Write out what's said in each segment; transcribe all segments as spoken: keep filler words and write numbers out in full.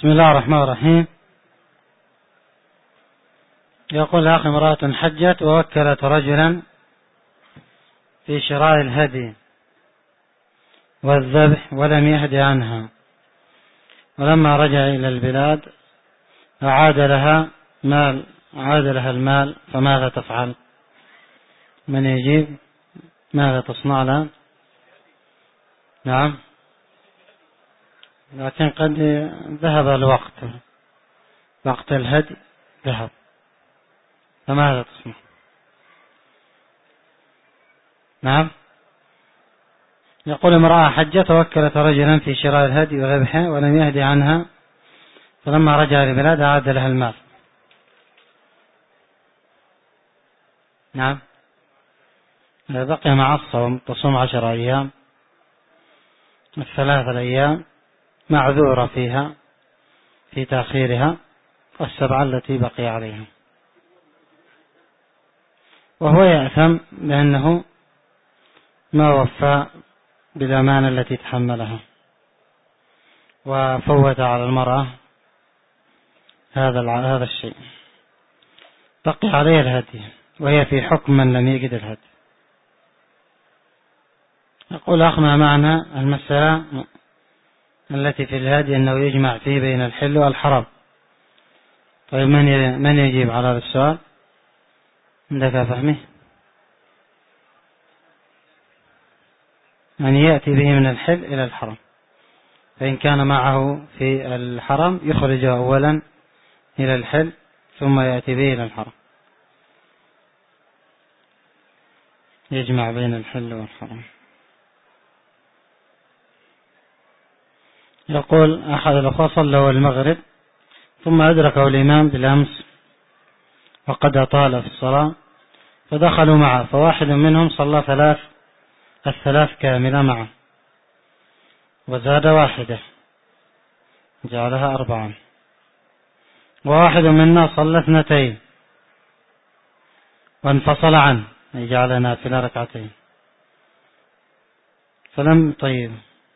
بسم الله الرحمن الرحيم. يقول أخي: امرأة حجت ووكلت رجلا في شراء الهدي والذبح ولم يهدي عنها، ولما رجع إلى البلاد أعاد لها مال أعاد لها المال، فماذا تفعل؟ من يجيب؟ ماذا تصنع لها؟ نعم، لكن قد ذهب الوقت، وقت الهدي ذهب، فماذا تصنع؟ نعم. يقول: امرأة حجت ووكلت رجلا في شراء الهدي وذبحه ولم يهدي عنها، فلما رجع لبلاد أعاد لها المال. نعم. إذا بقي مع الصوم تصوم عشر أيام، الثلاثة الأيام معذورة فيها في تأخيرها، والسبعة التي بقي عليها، وهو يأثم لأنه ما وفى بالأمانة التي تحملها، وفوت على المرأة هذا هذا الشيء. بقي عليه الهدي، وهي في حكم من لم يجد الهدي. يقول: أخنا معنى المسألة التي في الهدي أنه يجمع فيه بين الحل والحرام. طيب، من من يجيب على هذا السؤال؟ عندك فهمه؟ يعني يأتي به من الحل إلى الحرام، فإن كان معه في الحرام يخرجه أولا إلى الحل ثم يأتي به إلى الحرام، يجمع بين الحل والحرام. يقول: أحد الأخوة صلى المغرب ثم أدركه الإمام بالأمس وقد أطال في الصلاة، فدخلوا معه، فواحد منهم صلى ثلاث الثلاث كاملة معه وزاد واحدة جعلها أربعا، وواحد منا صلى اثنتين وانفصل عنه جعل نافلة ركعتين، فلم طيب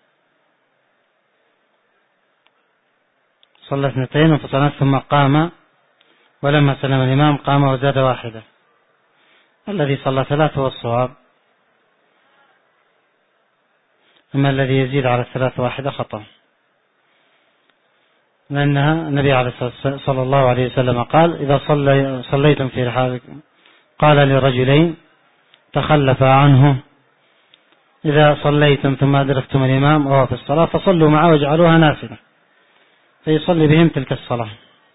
صلى اثنتين وانفصل ثم قام، ولما سلم الإمام قام وزاد واحدة. الذي صلى ثلاث هو الصواب، أما الذي يزيد على الثلاث واحدة خطأ، لأنها النبي عليه الصلاة صلى الله عليه وسلم قال: إذا صلي صليتم في رحالكم، قال لرجلين تخلفا عنه: إذا صليتم ثم أدركتم الإمام وهو في الصلاة فصلوا معه واجعلوها نافلة، فيصلي بهم تلك الصلاة.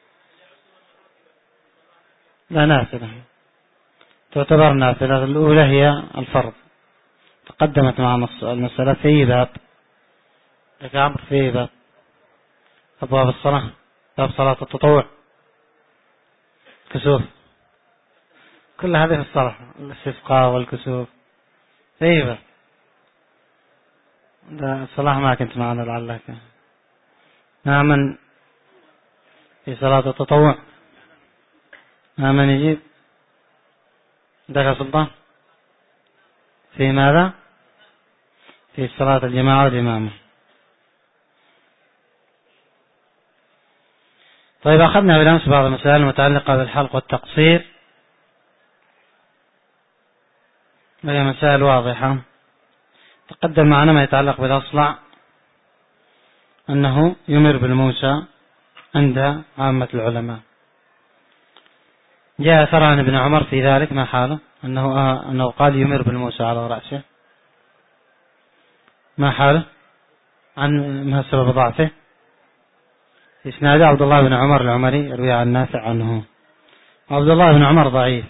لا، نافلة تعتبر نافلة. الأولى هي الفرض، تقدمت معنا المسألة في باب لك عمر في باب أبواب الصلاة، باب صلاة التطوع، كسوف، كل هذه في الصلاة، الاستسقاء والكسوف في باب. الصلاة ما كنت معنا لعلك. نعم، في صلاة التطوع نعم يجيب. دخل سلطان في ماذا؟ في صلاة الجماعة والإمامة. طيب، أخذنا بالأمس بعض المسائل المتعلقة بالحلق والتقصير، وهي مسائل واضحة. تقدم معنا ما يتعلق بالأصلع، أنه يمر بالموسى عند عامة العلماء. جاء أثر عن ابن عمر في ذلك، ما حاله؟ أنه, آه أنه قال يمر بالموسى على رأسه، ما حاله؟ عن ما سبب ضعفه؟ إسناد عبد الله بن عمر العمري يروي عن نافع عنه. عبد الله بن عمر ضعيف،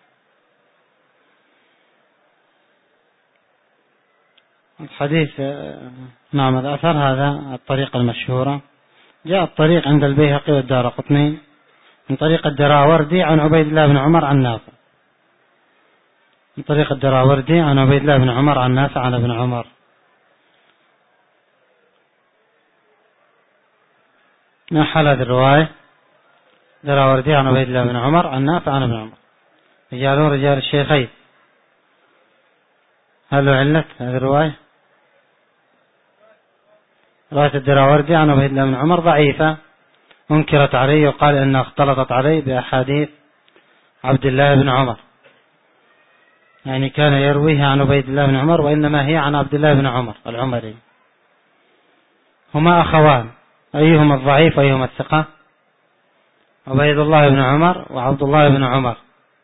الحديث نعم الأثر هذا الطريقة المشهورة. جاء الطريق عند البيهقي والدارقطني من طريق الدراوردي عن عبيد الله بن عمر عن نافع، من طريق الدراوردي عن عبيد الله بن عمر عن نافع عن ابن عمر. ما حال هذه الرواية؟ دراوردي عن عبيد الله بن عمر عن نافع عن ابن عمر، رجالون رجال الشيخين. هل له علة هذه الرواية؟ رواية الدراوردي عن عبيد الله بن عمر ضعيفة، أنكرت عليه وقال إنها اختلطت عليه بأحاديث عبد الله بن عمر، يعني كان يرويها عن عبيد الله بن عمر وإنما هي عن عبد الله بن عمر العمري. هما أخوان، أيهما الضعيف وأيهما الثقة؟ عبيد الله بن عمر وعبد الله بن عمر.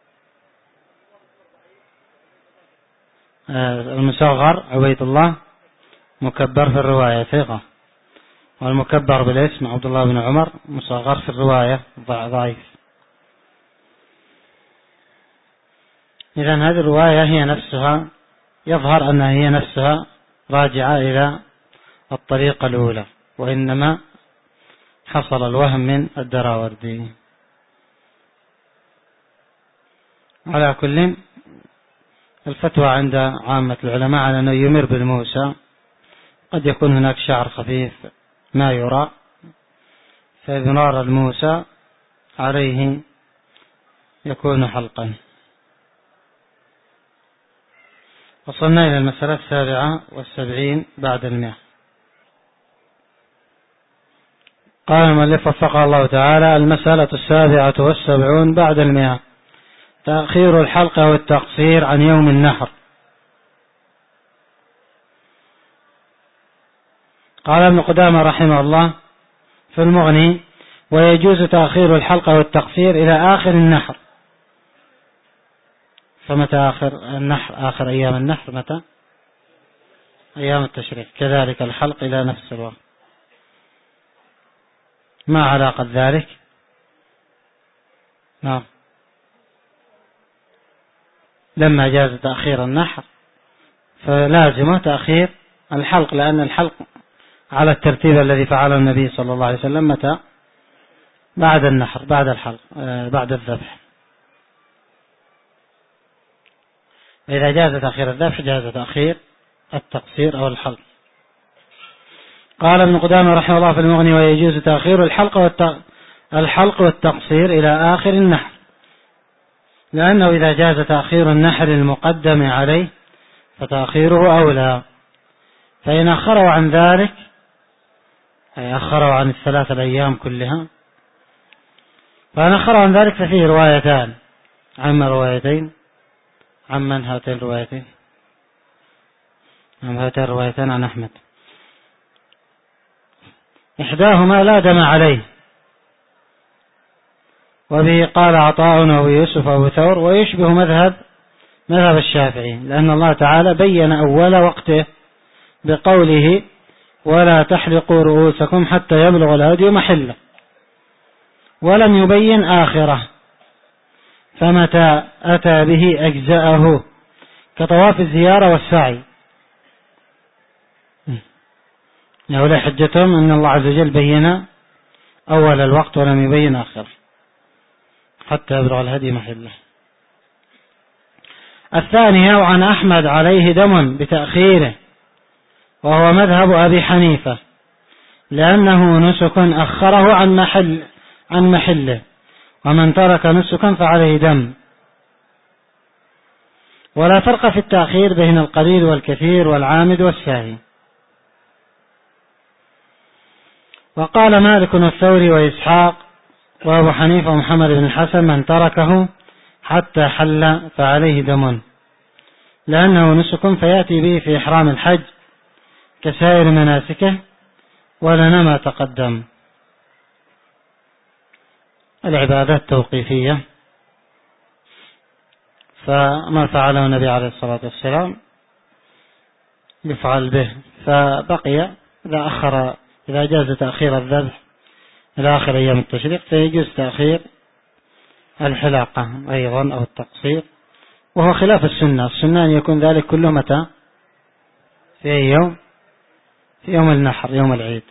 المصغر عبيد الله مكبر في الرواية ثقة، والمكبر بالاسم عبد الله بن عمر مصغر في الرواية ضعيف. إذن هذه الرواية هي نفسها، يظهر أنها هي نفسها راجعة إلى الطريقة الأولى، وإنما حصل الوهم من الدراوردي. على كل، الفتوى عند عامة العلماء على أنه يمر بالموسى، قد يكون هناك شعر خفيف ما يرى، فإمرار الموسى عليه يكون حلقا. وصلنا إلى المسألة السابعة والسبعين بعد المئة. قال المؤلف وفقه الله تعالى: المسألة السابعة والسبعون بعد المئة، تأخير الحلق والتقصير عن يوم النحر. قال ابن قدامة رحمه الله في المغني: ويجوز تأخير الحلق والتقصير إلى آخر النحر. فمتى آخر النحر؟ آخر أيام النحر متى؟ أيام التشريق. كذلك الحلق إلى نفس الوقت. ما علاقة ذلك؟ نعم، لما جاز تأخير النحر فلازم تأخير الحلق، لأن الحلق على الترتيب الذي فعله النبي صلى الله عليه وسلم متى؟ بعد النحر، بعد الحلق، بعد الذبح. إذا جاز تأخير الذبح جاز تأخير التقصير أو الحلق. قال ابن قدامة رحمه الله في المغني: ويجوز تأخير الحلق الحلق والتقصير إلى آخر النحر، لأنه إذا جاز تأخير النحر المقدم عليه فتأخيره أولى، فإن أخروا عن ذلك، أي أخروا عن الثلاث الأيام كلها، فإن أخروا عن ذلك ففيه روايتان. عما روايتين؟ عمن هاتين الروايتين؟ عن هاتين الروايتين عن أحمد. إحداهما لا دم عليه، وبه قال عطاء ويوسف أبو ثور، ويشبه مذهب مذهب الشافعي، لأن الله تعالى بين أول وقته بقوله: ولا تحلقوا رؤوسكم حتى يبلغ الهدي محله، ولم يبين آخره، فمتى أتى به أجزأه، كطواف الزيارة والسعي. هؤلاء حجتهم أن الله عز وجل بين أول الوقت ولم يبين آخره حتى يبلغ الهدي محله. الثانية: وعن أحمد عليه دم بتأخيره، وهو مذهب أبي حنيفة، لأنه نسك أخره عن محل عن محله، ومن ترك نسكا فعليه دم. ولا فرق في التأخير بين القليل والكثير والعامد والساهي. وقال مالك والثوري وإسحاق وأبو حنيفة ومحمد بن الحسن: من تركه حتى حل فعليه دم، لأنه نسك فيأتي به في إحرام الحج كسائر مناسكه، ولنا ما تقدم. العبادات توقيفية، فما فعله النبي عليه الصلاة والسلام يفعل به، فبقي إذا أخر إذا جاز تأخير الذبح إلى آخر أيام التشريق فيجوز تأخير الحلاقة أيضا أو التقصير، وهو خلاف السنة. السنة أن يكون ذلك كله متى؟ في يوم في يوم النحر، يوم العيد،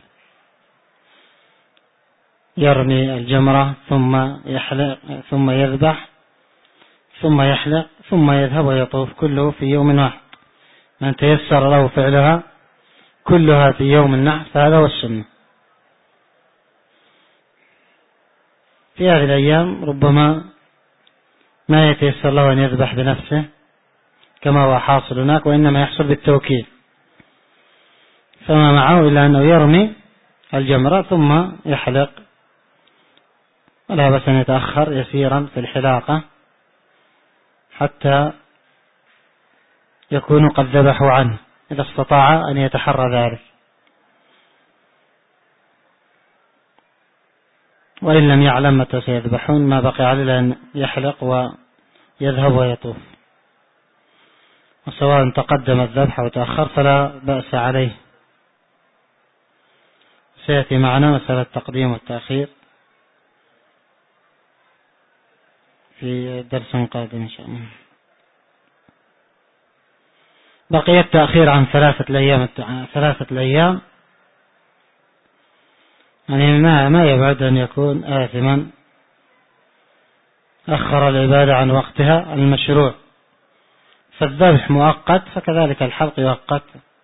يرمي الجمرة ثم يحلق ثم يذبح ثم يحلق ثم يذهب ويطوف، كله في يوم واحد. من تيسر له فعلها كلها في يوم النحر فهذا هو السنة. في هذه الأيام ربما ما يتيسر له أن يذبح بنفسه كما هو حاصل هناك، وإنما يحصل بالتوكيل، فما معه إلا أنه يرمي الجمرة ثم يحلق ولا بأس أن يتأخر يسيرا في الحلاقة حتى يكونوا قد ذبحوا عنه إذا استطاع أن يتحرى ذلك، وإن لم يعلم متى سيذبحون ما بقي عليه أن يحلق ويذهب ويطوف، وسواء تقدم الذبح أو تأخر فلا بأس عليه. سيأتي معنا مسألة التقديم والتأخير في درس قادم إن شاء الله. بقي التأخير عن ثلاثة الأيام ثلاثة الأيام يعني ما ما يبعد أن يكون آثما أخر العبادة عن وقتها المشروع، فالذبح مؤقت فكذلك الحلق يؤقت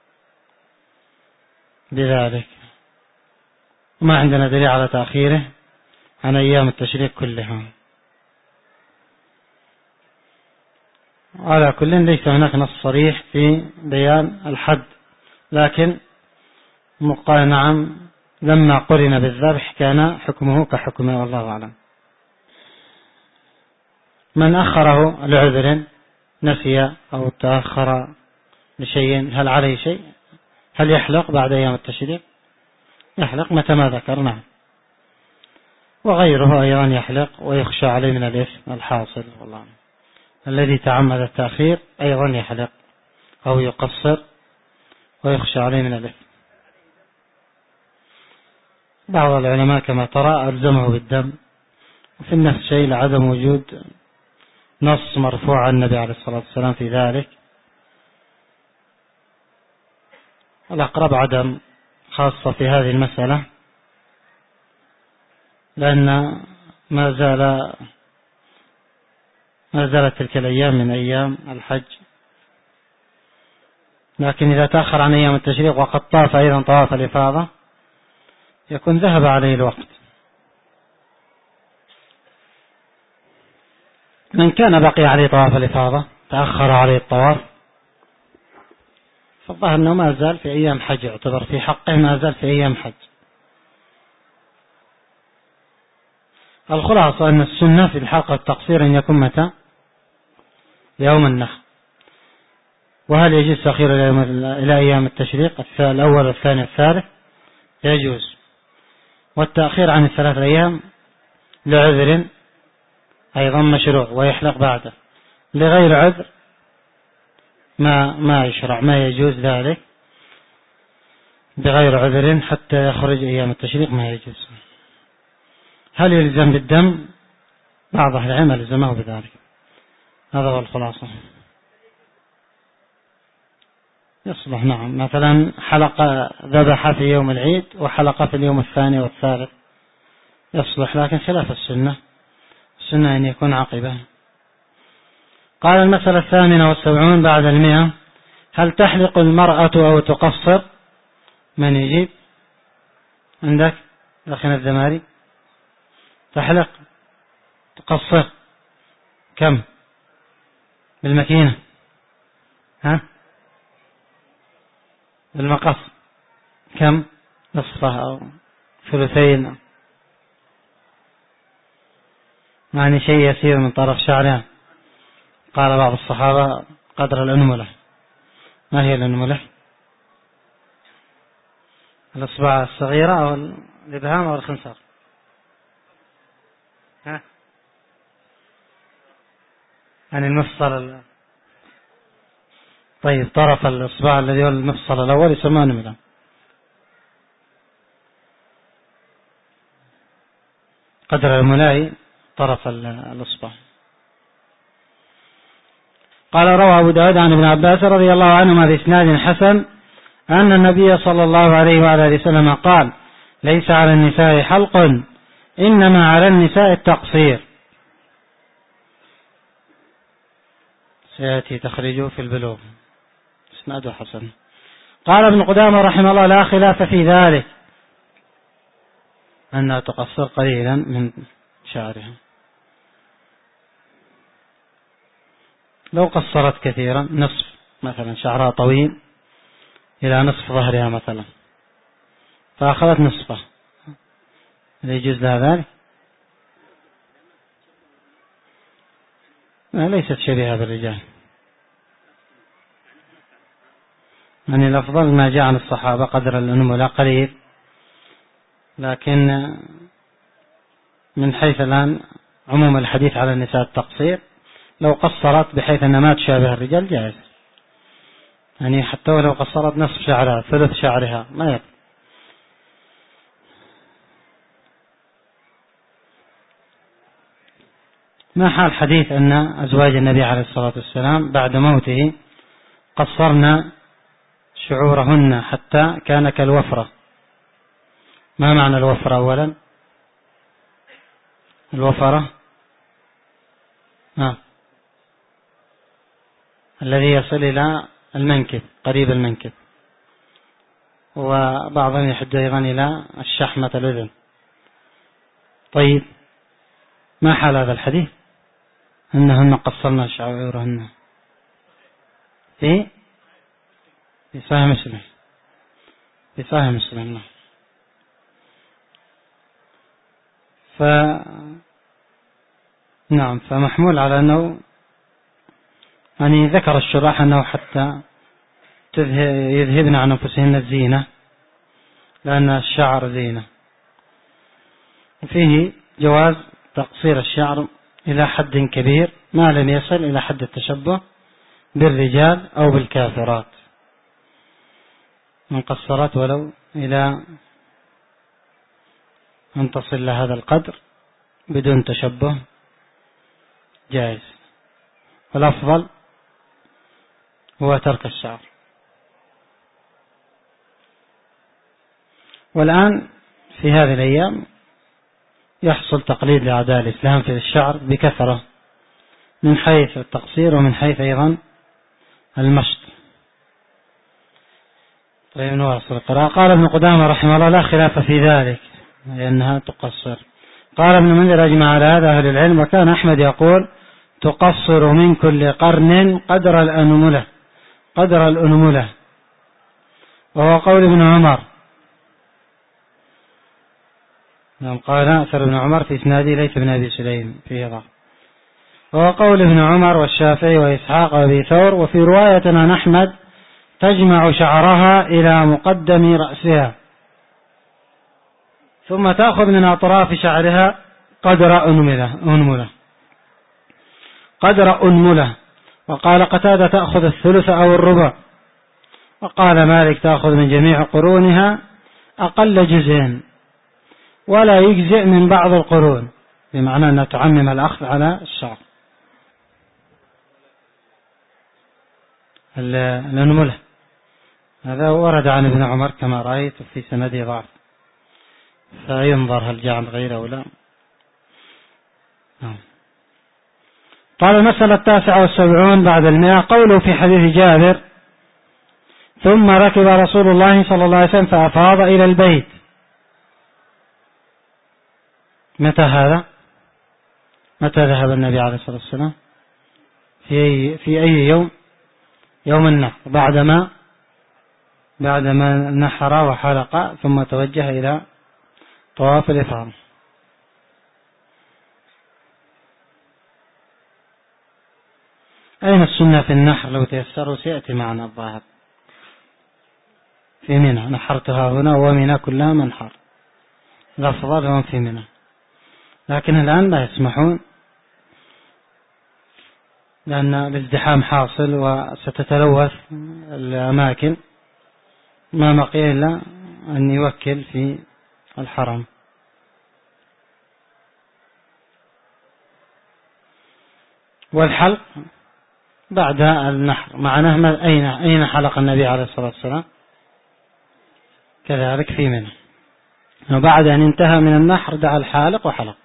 بذلك، وما عندنا دليل على تأخيره عن أيام التشريق كلها. على كل ليس هناك نص صريح في بيان الحد، لكن قال نعم لما قرن بالذبح كان حكمه كحكمه والله أعلم. من أخره لعذر نسي أو تأخر لشيء هل عليه شيء؟ هل يحلق بعد أيام التشريق؟ يحلق متى ما ذكر نعم، وغيره أيضا يحلق ويخشى عليه من الإثم الحاصل والله أعلم. الذي تعمد التأخير أيضا يحلق أو يقصر ويخشى عليه من الإثم. بعض العلماء كما ترى ألزمه بالدم، وفي النفس شيء لعدم وجود نص مرفوع عن النبي عليه الصلاة والسلام في ذلك. الأقرب عدم خاصة في هذه المسألة، لأن ما زال ما زالت تلك الأيام من أيام الحج، لكن إذا تأخر عن أيام التشريق وقد طاف أيضا طواف الإفاضة يكون ذهب عليه الوقت. من كان بقي عليه طواف الإفاضة تأخر عليه الطواف فالظاهر أنه ما زال في أيام حج، يعتبر في حقه ما زال في أيام حج. الخلاصة أن السنة في الحلقة والتقصير أن يكون متى؟ يوم النحر. وهل يجوز تأخير إلى أيام التشريق الأول والثاني والثالث؟ يجوز. والتأخير عن الثلاث أيام لعذر أيضا مشروع ويحلق بعده، لغير عذر ما ما يشرع ما يجوز ذلك بغير عذر حتى يخرج أيام التشريق ما يجوز. هل يلزم بالدم؟ بعض أهل العلم يلزمه بذلك. هذا هو الخلاصة. يصلح نعم، مثلا حلق ذبح في يوم العيد وحلق في اليوم الثاني والثالث يصلح، لكن خلاف السنة، السنة أن يكون عقبه. قال المسألة الثامنة والسبعون بعد المئة: هل تحلق المرأة أو تقصر؟ من يجيب؟ عندك أخينا الذماري؟ تحلق تقصر كم بالمكينة؟ ها بالمقص كم؟ نصفه أو ثلثين، يعني شيء يسير من طرف شعرها. قال بعض الصحابة قدر الأنملة. ما هي الأنملة؟ الأصبع الصغيرة أو الإبهام أو الخنصر؟ ها يعني المفصل. طيب طرف الإصبع الذي هو المفصل الأول يسمى أنملة. قدر الملاي طرف الإصبع. قال روى أبو داود عن ابن عباس رضي الله عنهما بإسناد حسن أن النبي صلى الله عليه وآله وسلم قال: ليس على النساء حلق إنما على النساء التقصير. سيأتي تخرجه في البلوغ. إسناده حسن. قال ابن قدامة رحمه الله: لا خلاف في ذلك، أنها تقصر قليلا من شعرها. لو قصرت كثيرا نصف مثلا، شعرها طويل إلى نصف ظهرها مثلا فأخذت نصفه، لا يجوز لها ذلك؟ ليست شبيهة بالرجال، يعني الأفضل ما جاء عن الصحابة قدر الأنملة قليل، لكن من حيث الآن عموم الحديث على النساء التقصير، لو قصرت بحيث أنها ما تشابه الرجال جائز، يعني حتى ولو قصرت نصف شعرها ثلث شعرها ما يقل. ما حال حديث أن أزواج النبي عليه الصلاة والسلام بعد موته قصرنا شعورهن حتى كان كالوفرة؟ ما معنى الوفرة أولا؟ الوفرة آه. الذي يصل إلى المنكب قريب المنكب، وبعضهم يحد أيضا إلى الشحمة الأذن. طيب ما حال هذا الحديث أنهن قصرنا شعورهن؟ في في صحيح مسلم، في صحيح مسلم. ف نعم، فمحمول على أنه يعني ذكر الشراح أنه حتى يذهبن عن أنفسهن الزينة، لأن الشعر زينة. وفيه جواز تقصير الشعر إلى حد كبير ما لم يصل إلى حد التشبه بالرجال أو بالكافرات، مقصرات ولو إلى أن تصل لهذا القدر بدون تشبه جائز، والأفضل هو ترك الشعر. والآن في هذه الأيام يحصل تقليد لأعداء الإسلام في الشعر بكثرة، من حيث التقصير ومن حيث أيضا المشط. طيب نواصل القراءة. قال ابن قدامة رحمه الله: لا خلاف في ذلك لأنها تقصر. قال ابن منذر: أجمع على هذا أهل العلم، وكان أحمد يقول: تقصر من كل قرن قدر الأنملة قدر الأنملة وهو قول ابن عمر. قال أثر ابن عمر في إسناده ليس بن أبي سليم فيه ضعف، وهو قول ابن عمر والشافعي وإسحاق وأبي ثور. وفي رواية عن أحمد: تجمع شعرها إلى مقدم رأسها ثم تأخذ من أطراف شعرها قدر أنملة أنملة قدر أنملة. وقال قتادة: تأخذ الثلث أو الربع. وقال مالك: تأخذ من جميع قرونها أقل جزء ولا يجزئ من بعض القرون، بمعنى أن تعمم الأخذ على الشعر. الأنملة هذا ورد عن ابن عمر كما رأيت في سنده ضعف، فينظر هل جاء عن غيره أو لا. قال: المسألة التاسعة والسبعون بعد المئة. قوله في حديث جابر: ثم ركب رسول الله صلى الله عليه وسلم فأفاض إلى البيت. متى هذا؟ متى ذهب النبي عليه الصلاة والسلام؟ في أي, في أي يوم؟ يوم النحر، بعدما بعدما نحر وحلق ثم توجه إلى طواف الإفاضة. أين السنة في النحر لو تيسروا؟ سيأتي معنا الظاهر في منى. نحرتها هنا ومنى كلها منحر، الأفضل هم في منى، لكن الآن لا يسمحون لأن الازدحام حاصل وستتلوث الأماكن، ما بقي إلا أن يوكل في الحرم. والحلق بعد النحر معناه أين أين حلق النبي عليه الصلاة والسلام؟ كذلك في منى، وبعد أن انتهى من النحر دعا الحالق وحلق.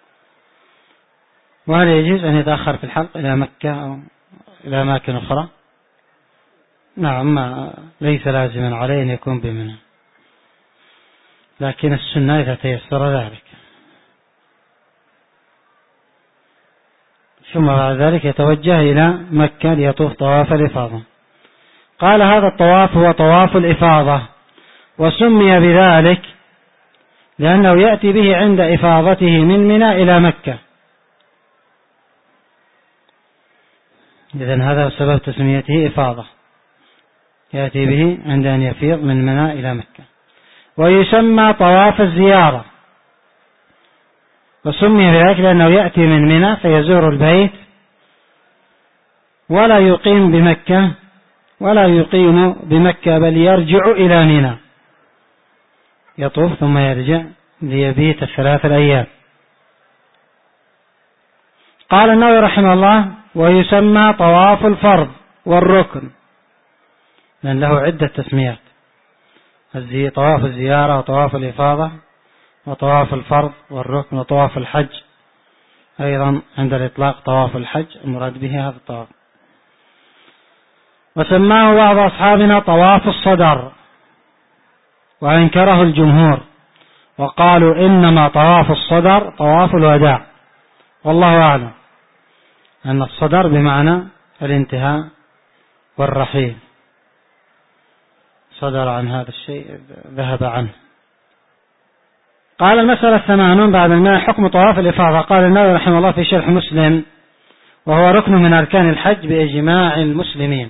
وهل يجوز أن يتأخر في الحلق إلى مكة أو إلى أماكن أخرى؟ نعم، ليس لازما عليه أن يكون بمنى، لكن السنة إذا تيسر ذلك. ثم بعد ذلك يتوجه إلى مكة ليطوف طواف الإفاضة. قال: هذا الطواف هو طواف الإفاضة، وسمي بذلك لأنه يأتي به عند إفاضته من منى إلى مكة. إذن هذا سبب تسميته إفاضة، يأتي به عند أن يفيض من منى إلى مكة. ويسمى طواف الزيارة، وسمي بذلك لأنه يأتي من منى فيزور البيت ولا يقيم بمكة ولا يقيم بمكة بل يرجع إلى منى، يطوف ثم يرجع ليبيت الثلاث الأيام. قال النووي رحمه الله: ويسمى طواف الفرض والركن، لأن له عدة تسميات: طواف الزيارة وطواف الإفاضة وطواف الفرض والركن وطواف الحج، أيضا عند الإطلاق طواف الحج المراد به هذا الطواف. وسماه بعض أصحابنا طواف الصدر، وأنكره الجمهور وقالوا إنما طواف الصدر طواف الوداع، والله أعلم أن الصدر بمعنى الانتهاء والرحيل، صدر عن هذا الشيء ذهب عنه. قال المسألة الثمانون بعد الماء: حكم طواف الإفاضة. قال النووي رحمه الله في شرح مسلم: وهو ركن من أركان الحج بإجماع المسلمين.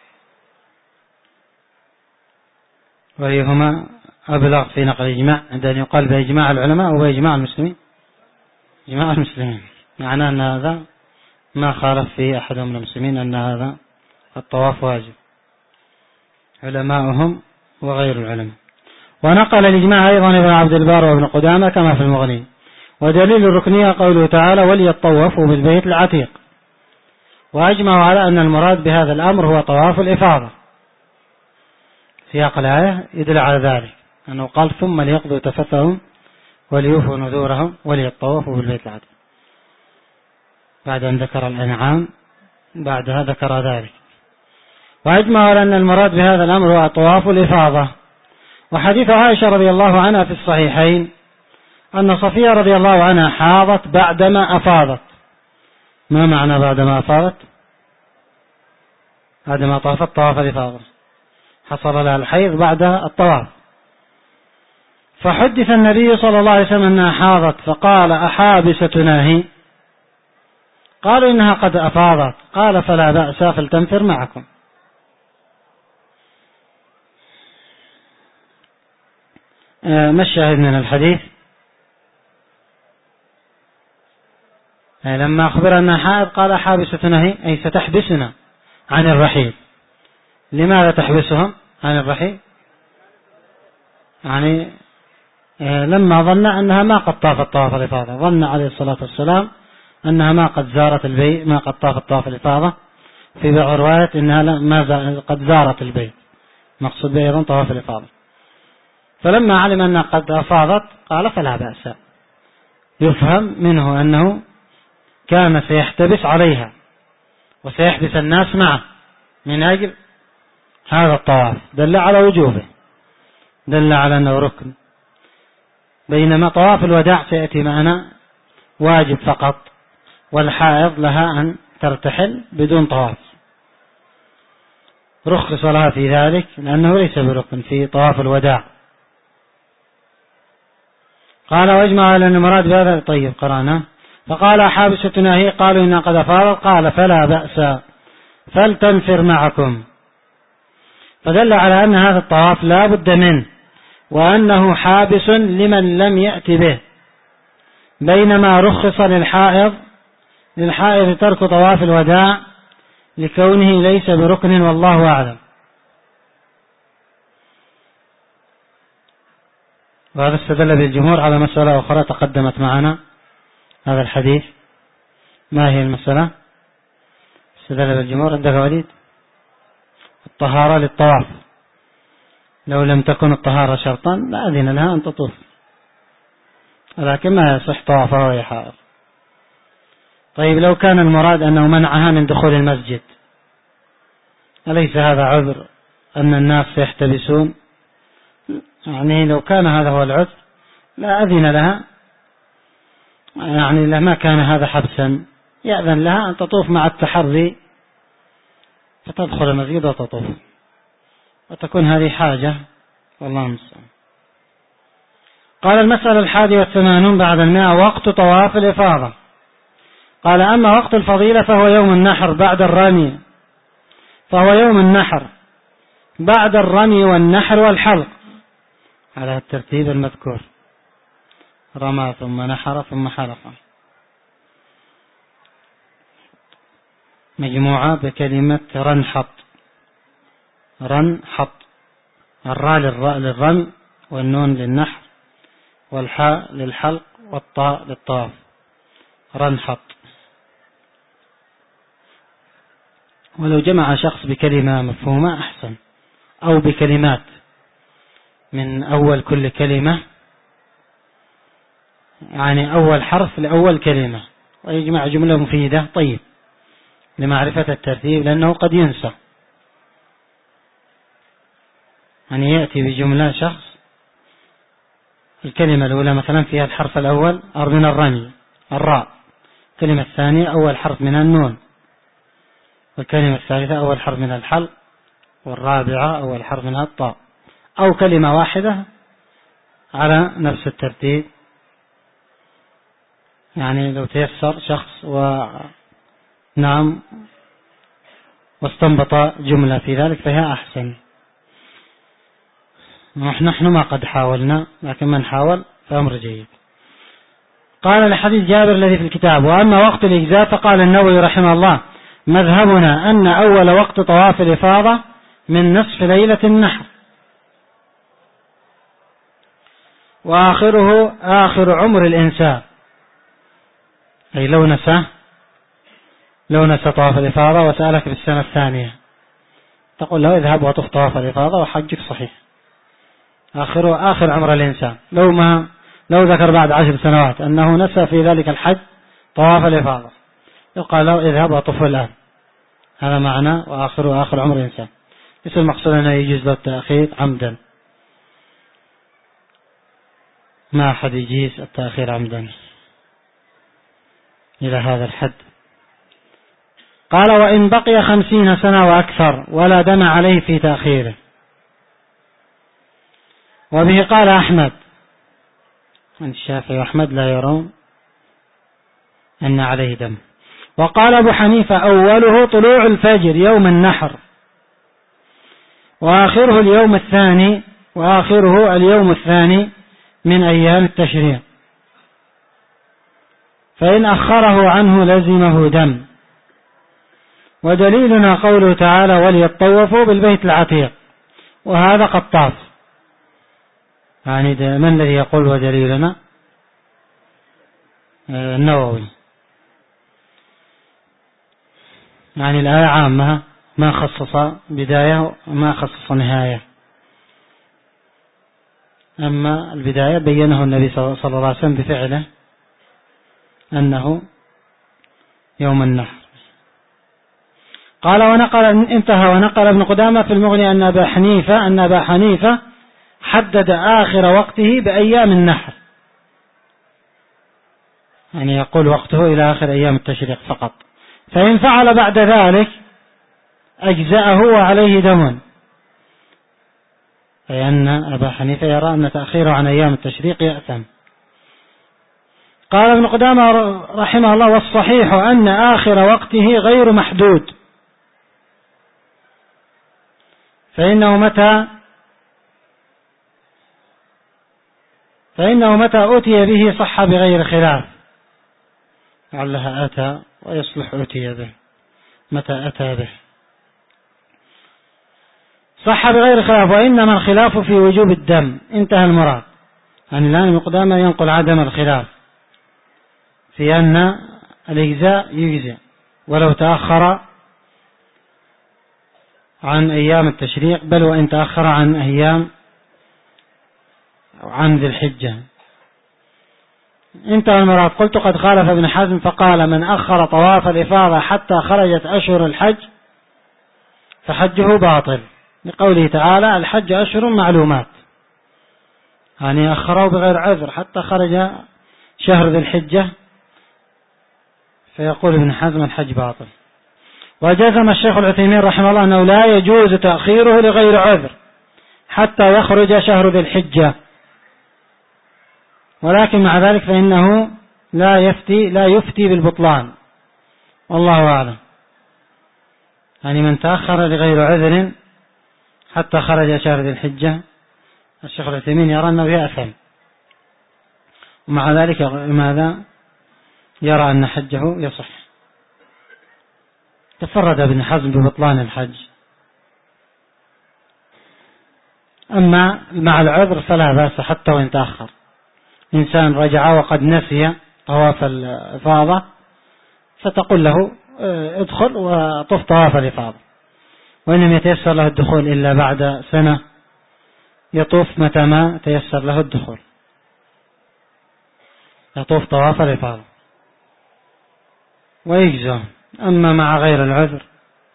وهما أبلغ في نقل الإجماع عند أن يقال بإجماع العلماء وبإجماع المسلمين. إجماع المسلمين معناه أن هذا ما خالف فيه أحد من المسلمين أن هذا الطواف واجب، علماؤهم وغير العلماء. ونقل الإجماع أيضا ابن عبد البر وابن قدامة كما في المغني. ودليل الركنية قوله تعالى: وليطوفوا بالبيت العتيق. وأجمعوا على أن المراد بهذا الأمر هو طواف الإفاضة. سياق الآية يدل على ذلك، أنه قال: ثم ليقضوا تفثهم وليوفوا نذورهم وليطوفوا بالبيت العتيق، بعد أن ذكر الأنعام بعدها ذكر ذلك. وأجمعوا على أن المراد بهذا الأمر هو طواف الإفاضة. وحديث عائشة رضي الله عنها في الصحيحين أن صفية رضي الله عنها حاضت بعدما أفاضت. ما معنى بعدما أفاضت؟ بعدما طافت طواف الإفاضة، حصل لها الحيض بعد الطواف. فحدث النبي صلى الله عليه وسلم أنها حاضت، فقال: أحابستنا هي؟ قالوا: إنها قد أفاضت. قال: فلا بأس، فلتنفر معكم. ما الشاهد من الحديث؟ لما أخبر أنها حائض قال: حابستنا هي، أي ستحبسنا عن الرحيل. لماذا تحبسهم عن الرحيل؟ يعني لما ظن أنها ما قد طافت طواف الإفاضة، ظن عليه الصلاة والسلام أنها ما قد زارت البيت، ما قد طافت طواف الإفاضة. في بعض الروايات أنها ما قد زارت البيت، مقصود به أيضا طواف الإفاضة. فلما علم أنها قد أفاضت قال: فلا بأس. يفهم منه أنه كان سيحتبس عليها وسيحبس الناس معه من أجل هذا الطواف، دل على وجوبه، دل على أنه ركن. بينما طواف الوداع سيأتي معنا واجب فقط، والحائض لها أن ترتحل بدون طواف، رخص لها في ذلك لأنه ليس بركن في طواف الوداع. قال: واجمع على أن المراد بهذا. طيب قرأنا. فقال: حابستنا هي؟ قالوا: إنها قد أفاضت. قال: فلا بأس، فلتنفر معكم. فدل على أن هذا الطواف لا بد منه، وأنه حابس لمن لم يأتي به، بينما رخص للحائض للحائض ترك طواف الوداع لكونه ليس بركن، والله أعلم. وهذا استدل بالجمهور على مسألة أخرى تقدمت معنا هذا الحديث. ما هي المسألة؟ استدل بالجمهور عندك وليد الطهارة للطواف، لو لم تكن الطهارة شرطا لا أذن لها أن تطوف، لكن ما يصح طوافها وهي حائض. طيب لو كان المراد أنه منعها من دخول المسجد، أليس هذا عذر أن الناس يحتبسون؟ يعني لو كان هذا هو العذر لا أذن لها، يعني لما كان هذا حبسا يأذن لها أن تطوف مع التحري، فتدخل المسجد وتطوف، وتكون هذه حاجة، والله المستعان. قال: المسألة الحادية والثمانون بعد المئة: وقت طواف الإفاضة. قال أما وقت الفضيلة فهو يوم النحر بعد الرمي فهو يوم النحر بعد الرمي والنحر والحلق على الترتيب المذكور، رمى ثم نحر ثم حلق. مجموعة بكلمة رنحط، رنحط، الراء للرمي والنون للنحر والحاء للحلق والطاء للطواف، رنحط. ولو جمع شخص بكلمة مفهومة أحسن، أو بكلمات من أول كل كلمة، يعني أول حرف لأول كلمة، ويجمع جملة مفيدة طيب لمعرفة الترتيب، لأنه قد ينسى. يعني يأتي بجملة شخص الكلمة الأولى مثلا فيها الحرف الأول من الرمي الراء، الكلمة الثانية أول حرف من النون، والكلمة الثالثة أول حرف من الحلق، والرابعة أول حرف من الطاء، أو كلمة واحدة على نفس الترتيب. يعني لو تيسر شخص ونعم واستنبط جملة في ذلك فهي أحسن. نحن ما قد حاولنا، لكن من حاول فأمر جيد. قال لحديث جابر الذي في الكتاب: وأما وقت الإجزاء فقال النووي رحمه الله: مذهبنا أن أول وقت طواف الإفاضة من نصف ليلة النحر، وآخره آخر عمر الإنسان، أي لو نسى لو نسى طواف الإفاضة وسألك في السنة الثانية تقول له اذهب وطف طواف الإفاضة وحجك صحيح، آخر آخر عمر الإنسان. لو ما لو ذكر بعد عشر سنوات أنه نسى في ذلك الحج طواف الإفاضة يقال له اذهب وطف الآن، هذا معنى وآخر آخر عمر الإنسان. ليس المقصود أنه يجوز له التأخير عمدا، ما أحد يجيز التأخير عمدا إلى هذا الحد. قال: وإن بقي خمسين سنة وأكثر ولا دم عليه في تأخيره. وبه قال أحمد، الشافعي وأحمد لا يرون أن عليه دم. وقال أبو حنيفة: أوله طلوع الفجر يوم النحر، وآخره اليوم الثاني وآخره اليوم الثاني من أيام التشريع، فإن أخره عنه لزمه دم. ودليلنا قوله تعالى: وليطوفوا بالبيت العتيق، وهذا قد طاف. يعني من الذي يقول ودليلنا؟ النووي. يعني الآية عامة ما خصص بداية وما خصص نهاية، أما البداية بينه النبي صلى الله عليه وسلم بفعله أنه يوم النحر. قال: ونقل انتهى ونقل ابن قدامة في المغني أن أبا حنيفة أن أبا حنيفة حدد آخر وقته بأيام النحر، يعني يقول وقته إلى آخر أيام التشريق فقط، فإن فعل بعد ذلك أجزأه وعليه دم، أي أن أبا حنيفة يرى أن تأخيره عن أيام التشريق يأثم. قال ابن قدامة رحمه الله: والصحيح أن آخر وقته غير محدود، فإنه متى فإنه متى أتي به صح بغير خلاف، لعلها أتى ويصلح أتي به، متى أتى به صح بغير خلاف، وإنما الخلاف في وجوب الدم. انتهى المراد. يعني الآن ابن قدامة ينقل عدم الخلاف في أن الإجزاء يجزئ ولو تأخر عن أيام التشريق، بل وإن تأخر عن أيام عن ذي الحجة. انتهى المراد. قلت: قد خالف ابن حزم فقال: من أخر طواف الإفاضة حتى خرجت أشهر الحج فحجه باطل، لقوله تعالى: الحج أشهر معلومات، يعني أخره بغير عذر حتى خرج شهر ذي الحجة، فيقول ابن حزم الحج باطل. وجزم الشيخ العثيمين رحمه الله أنه لا يجوز تأخيره لغير عذر حتى يخرج شهر ذي الحجة، ولكن مع ذلك فإنه لا يفتي لا يفتي بالبطلان، والله أعلم. يعني من تأخر لغير عذر حتى خرج شهر ذي الحجة، الشيخ العثيمين يرى أنه يأثم، ومع ذلك ماذا يرى أن حجه يصح. تفرد ابن حزم ببطلان الحج. أما مع العذر فلا بأس حتى وإن تأخر. إنسان رجع وقد نسي طواف الإفاضة فتقول له ادخل وطف طواف الإفاضة، وإن لم يتيسر له الدخول إلا بعد سنة يطوف متى ما تيسر له الدخول، يطوف طواف الإفاضة ويجزى. أما مع غير العذر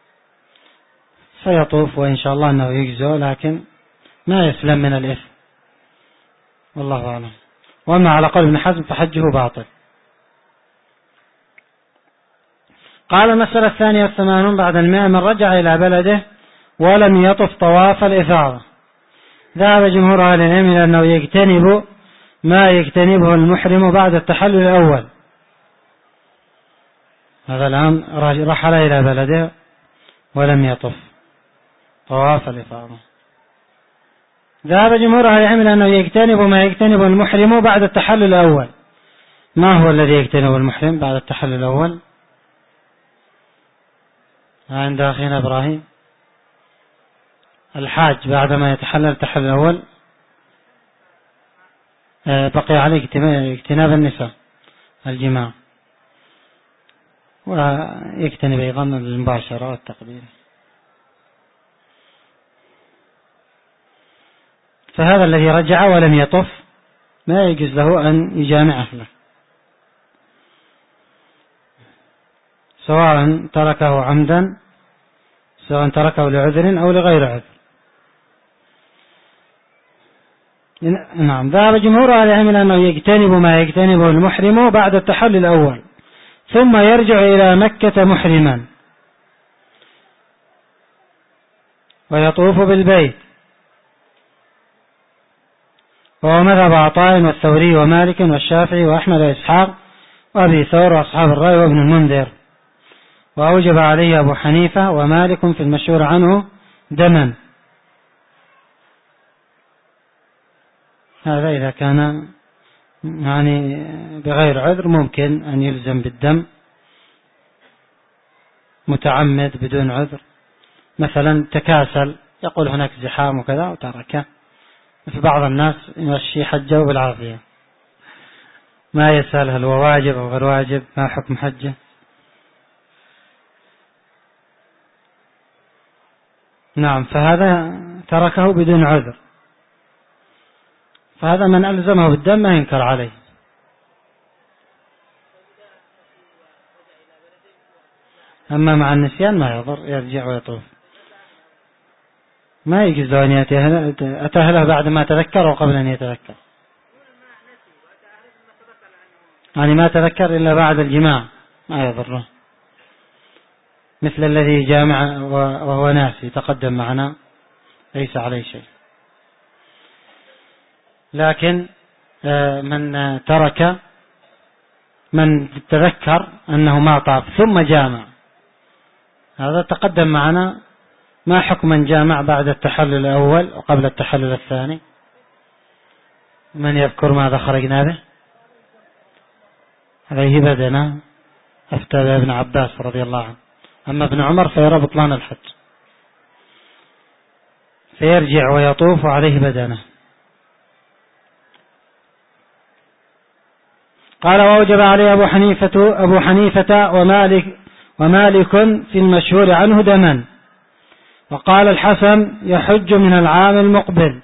فيطوف وإن شاء الله أنه يجزى، لكن ما يسلم من الإثم، والله أعلم. وأما على قول ابن حزم فحجه باطل. قال المسألة الثانية والثمانون بعد المئة: من رجع إلى بلده ولم يطف طواف الإفاضة. ذهب جمهور أهل العلم إلى أنه يجتنب ما يجتنبه المحرم بعد التحلل الأول. هذا الآن رحل إلى بلده ولم يطف طواف الإفاضة. ذهب جمهور أهل العلم إلى أنه يجتنب ما يجتنبه المحرم بعد التحلل الأول. ما هو الذي يجتنبه المحرم بعد التحلل الأول؟ عند أخينا إبراهيم. الحاج بعدما يتحلل التحلل الأول بقي عليه اجتناب النساء، الجماع، ويجتنب أيضا المباشرة والتقبيل. فهذا الذي رجع ولم يطف ما يجوز له أن يجامع أهله، سواء تركه عمدا، سواء تركه لعذر أو لغير عذر. نعم. ذهب جمهور أهل العلم أنه يجتنب ما يجتنبه المحرم بعد التحلل الأول، ثم يرجع إلى مكة محرما ويطوف بالبيت، وهو مذهب عطاء والثوري ومالك والشافعي وأحمد وإسحاق وأبي ثور وأصحاب الرأي وابن المنذر. وأوجب عليه أبو حنيفة ومالك في المشهور عنه دما. هذا إذا كان يعني بغير عذر ممكن أن يلزم بالدم، متعمد بدون عذر، مثلا تكاسل يقول هناك زحام وكذا وتركه. في بعض الناس يمشي حجه بالعافية، ما يسأل هل هو واجب أو غير واجب، ما حكم حجه. نعم. فهذا تركه بدون عذر، فهذا من ألزمه بالدم ما ينكر عليه. أما مع النسيان ما يضر، يرجع ويطوف. ما يجوز أن يتأهله بعد ما تذكر وقبل أن يتذكر، يعني ما تذكر إلا بعد الجماع ما يضره، مثل الذي جامع وهو ناسي تقدم معنا ليس عليه شيء. لكن من ترك، من تذكر أنه ما طاف ثم جامع، هذا تقدم معنا ما حكم من جامع بعد التحلل الأول وقبل التحلل الثاني. من يذكر ماذا خرجنا به؟ عليه بدنه، أفتى ابن عباس رضي الله عنه. أما ابن عمر فيرى بطلان الحج، فيرجع ويطوف عليه بدنه. قال: وأوجب عليه أبو حنيفة أبو حنيفة ومالك ومالك في المشهور عنه دما. وقال الحسن: يحج من العام المقبل،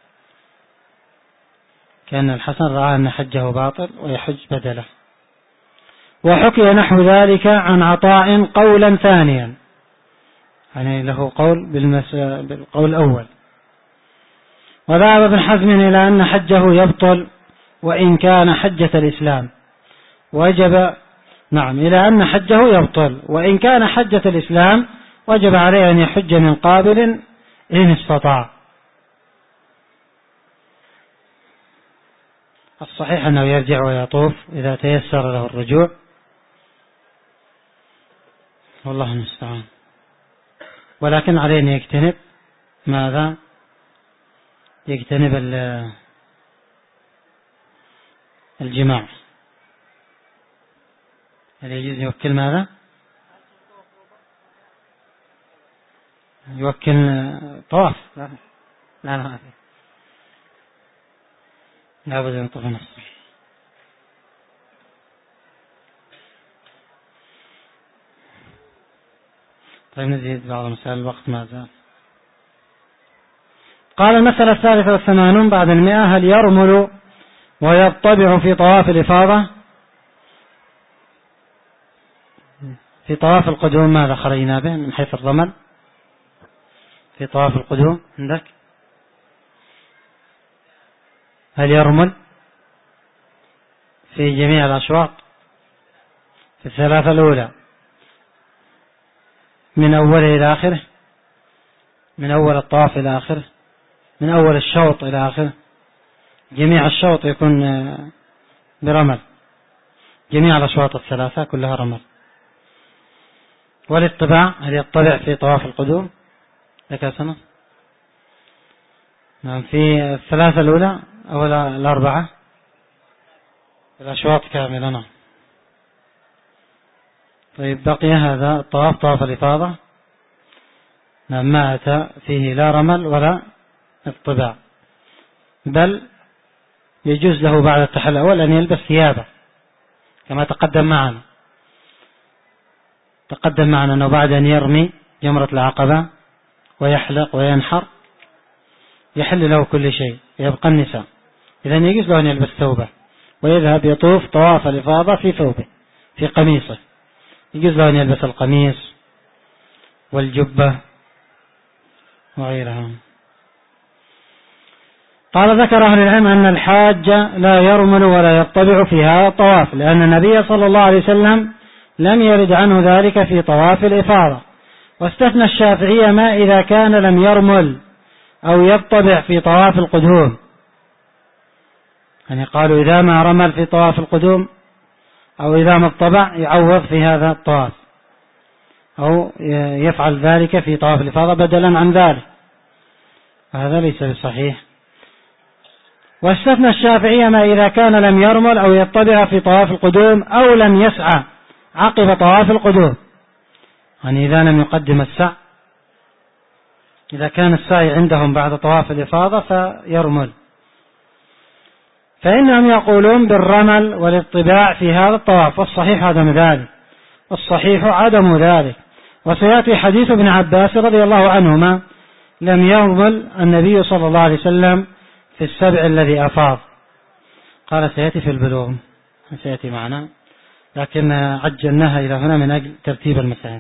كأن الحسن رأى أن حجه باطل ويحج بدله. وحكي نحو ذلك عن عطاء قولا ثانيا، يعني له قول بالمس... بالقول الأول. وذهب ابن حزم إلى أن حجه يبطل وإن كان حجة الإسلام، وجب نعم إلى أن حجه يبطل وإن كان حجة الإسلام، وجب عليه أن يحج من قابل إن استطاع. الصحيح أنه يرجع ويطوف إذا تيسر له الرجوع، والله المستعان. ولكن علينا يجتنب ماذا؟ يجتنب الجماع. هل يجوز يوكل ماذا؟ يوكل طواف؟ لا لا لا لا بد أن يطوف نفسه. طيب نزيد بعض مسائل، الوقت ما زال. قال المسألة الثالثة والثمانون بعد المئة: هل يرمل ويطبع في طواف الإفاضة؟ في طواف القدوم ماذا خرجنا به من حيث الرمل؟ في طواف القدوم عندك هل يرمل في جميع الأشواط في الثلاثة الأولى من أوله إلى آخره، من أول الطواف إلى آخره، من أول الشوط إلى آخره، جميع الشوط يكون برمل، جميع الأشواط الثلاثة كلها رمل. والاطباع هل يطبع في طواف القدوم؟ لك سنة نعم في الثلاثة الأولى أو الأربعة الأشواط كاملة. نعم. طيب بقي هذا الطواف طواف الإفاضة ما أتى فيه لا رمل ولا اطباع، بل يجوز له بعد التحلل الأول أن يلبس ثيابه كما تقدم معنا تقدم معنا أنه بعد أن يرمي جمرة العقبة ويحلق وينحر يحل له كل شيء، يبقى النساء. إذن يجوز له أن يلبس ثوبه ويذهب يطوف طواف الإفاضة في ثوبه في قميصه، يجوز له أن يلبس القميص والجبة وغيرها. قال: ذكر أهل العلم أن الحاج لا يرمل ولا يطبع في هذا الطواف، لأن النبي صلى الله عليه وسلم لم يرد عنه ذلك في طواف الإفاضة. واستثنى الشافعية ما إذا كان لم يرمل أو يطبع في طواف القدوم، يعني قالوا إذا ما رمل في طواف القدوم أو إذا ما اطبع يعوض في هذا الطواف، أو يفعل ذلك في طواف الإفاضة بدلا عن ذلك، هذا ليس بصحيح. واستثنى الشافعية ما إذا كان لم يرمل أو يطبع في طواف القدوم أو لم يسعى عقب طواف القدوم، يعني إذا لم يقدم السعي، إذا كان السعي عندهم بعد طواف الإفاضة فيرمل، فإنهم يقولون بالرمل والاطباع في هذا الطواف، والصحيح عدم ذلك، والصحيح عدم ذلك. وسيأتي حديث ابن عباس رضي الله عنهما: لم يرمل النبي صلى الله عليه وسلم في السبع الذي أفاض. قال سيأتي في البلوغ، سيأتي معنا، لكن عجلناها إلى هنا من أجل ترتيب المسائل.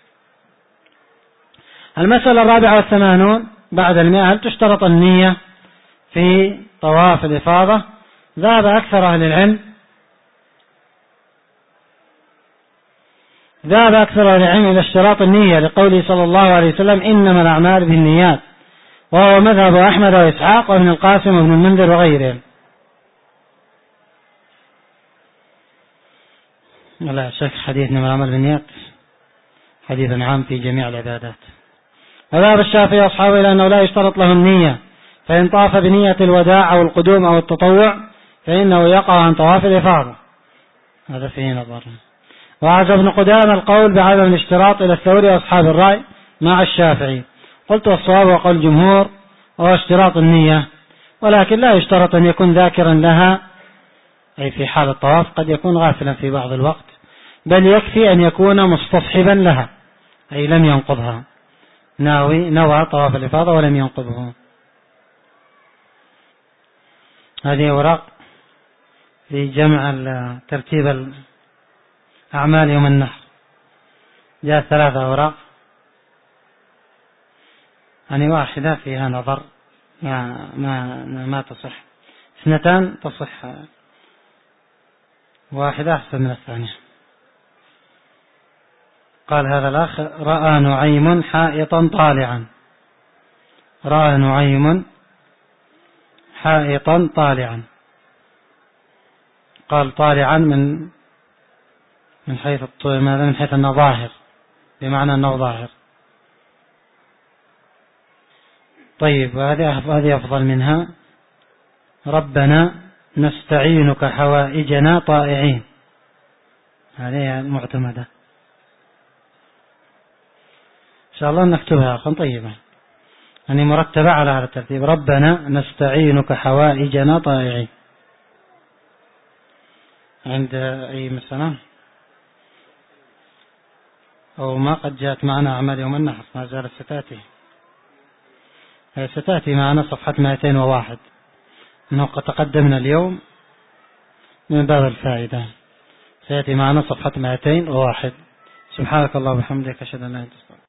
المسألة الرابعة والثمانون بعد المئة: هل تشترط النية في طواف الإفاضة؟ ذهب أكثر أهل العلم ذهب أكثر أهل العلم إلى اشتراط النية لقوله صلى الله عليه وسلم: إنما الأعمال بالنيات، وهو مذهب أحمد وإسحاق وابن القاسم وابن المنذر وغيرهم. لا شك حديث إنما الأعمال بالنيات حديث عام في جميع العبادات. وذهب الشافعي وأصحابه إلى أنه لا يشترط له النية، فإن طاف بنية الوداع أو القدوم أو التطوع فإنه يقع عن طواف الإفاضة، هذا فيه نظر. وعزى ابن قدامة القول بعدم الاشتراط إلى الثوري وأصحاب الرأي مع الشافعي. قلت والصواب وقول الجمهور هو اشتراط النية، ولكن لا يشترط أن يكون ذاكرا لها، أي في حال الطواف قد يكون غافلا في بعض الوقت، بل يكفي أن يكون مستصحبا لها، أي لم ينقضها، ناوي نوى طواف الإفاضة ولم ينقضه. هذه أوراق في جمع ترتيب الأعمال يوم النحر، جاء ثلاثة أوراق، يعني واحدة فيها نظر ما, ما, ما تصح، اثنتان تصح، واحدة أحسن من الثانية. قال هذا الأخ: رأى نعيم حائطا طالعا، رأى نعيم حائطا طالعا، قال طالعا من من حيث ماذا من حيث أنه ظاهر بمعنى أنه ظاهر. طيب هذه أفضل منها. ربنا نستعينك حوائجنا طائعين، هذه معتمدة إن شاء الله نكتبها أخوان طيبة، يعني مرتبة على هذا الترتيب. ربنا نستعينك حوائجنا طائعين. عند أي مسألة أو ما قد جاءت معنا أعمال يوم النحر، ما زالت ستأتي ستأتي معنا صفحة مئتين وواحد، أنه قد تقدمنا اليوم من باب الفائدة، سيأتي معنا صفحة مئتين وواحد. سبحانك الله وبحمدك، أشهد أن لا إله إلا أنت.